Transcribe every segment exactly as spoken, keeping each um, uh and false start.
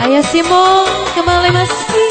Ayo Simon kembali masih.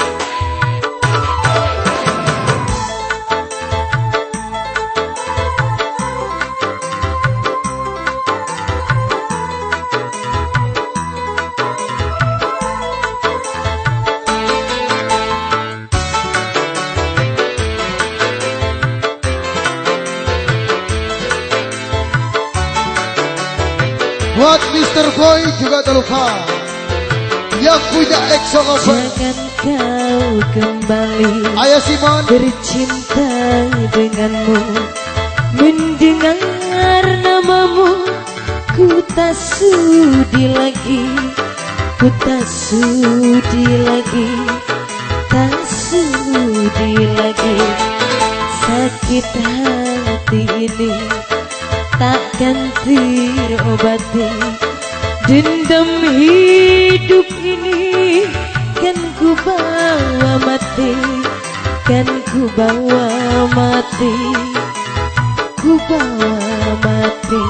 Buat mister Boy juga tak lupa yang punya Exo Lover. Jangan kau kembali Ayo Simon bercinta denganmu, mendengar namamu. Ku tak sudi lagi, ku tak sudi lagi, tak sudi lagi. Sakit hati ini takkan terobati, dendam hidup ini kan ku bawa mati, kan ku bawa mati, ku bawa mati.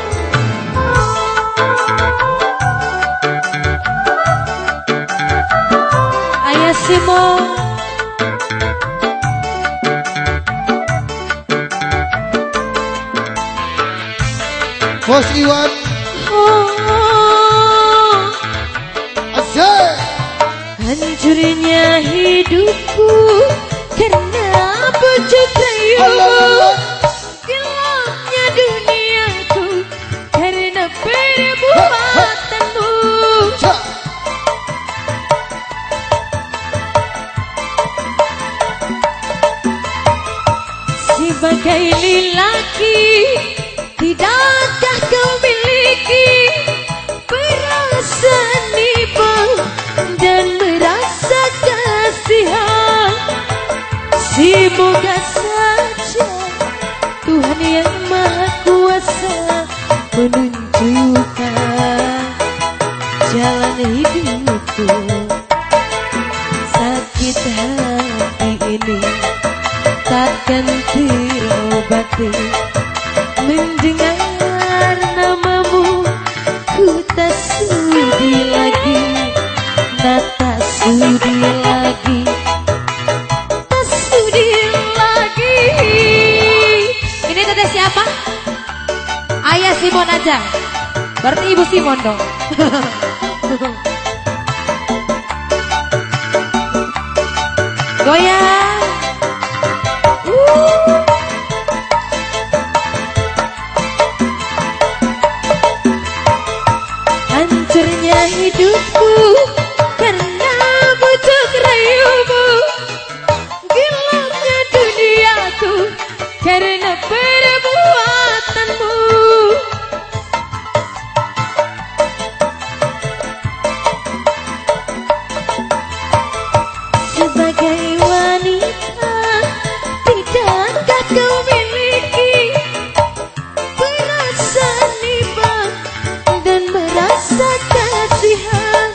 Ayah Simon. Bos Iwan Oh, Asyik. hancurnya hidupku karena pucuk rayumu, gelapnya duniaku karena perbuatanmu. Sebagai lelaki, tidakkah kau miliki perasaan iba dan merasa kasihan? Semoga saja Tuhan yang Maha Kuasa menunjukkan jalan hidupku. Sakit hati ini takkan terobati, mendengar namamu. Ku tak sudi lagi, nah tak sudi lagi, tak sudi lagi. Ini teteh siapa? Ayah Simon aja, berarti ibu Simon dong. Goyang. uh. Hancurnya hidupku karena pucuk rayumu, gelapnya duniaku karena perbuatanmu. Sebagai wanita, tidakkah kau miliki perasaan iba dan merasa kasihan?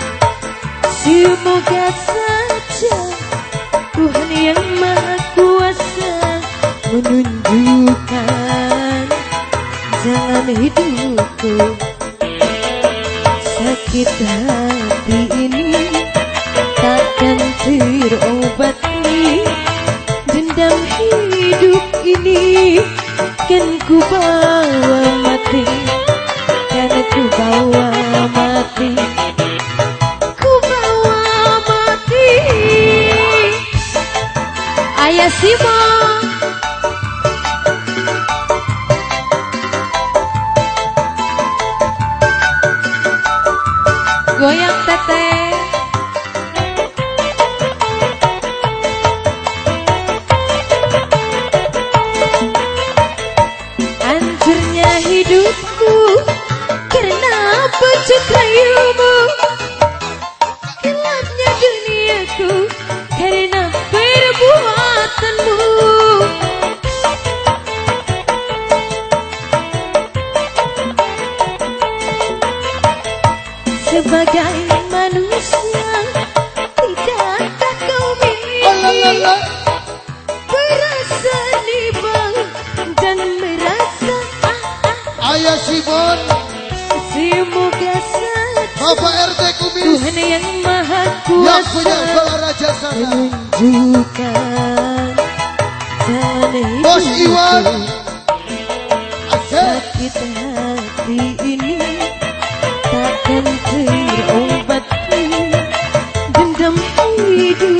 Semoga saja Tuhan yang Maha Kuasa menunjukkan jalan hidupku. Sakit hati ini takkan terobati, dendam hidup ini kan ku bawa mati, kan ku bawa mati, ku bawa mati. Ayah Simon. Goyang teteh. Hancurnya hidupku karena pucuk rayumu, gelapnya duniaku karena perbuatanmu. Sebagai manusia, tidakkah kau miliki perasaan iba dan merasa Ayah Simon semoga saja Bapak R T Kumis Tuhan yang maha yang punya kuasa gelar raja sana. menunjukkan jalan Bos Iwan hidupku. Sakit hati ini takkan terobati, dendam hidup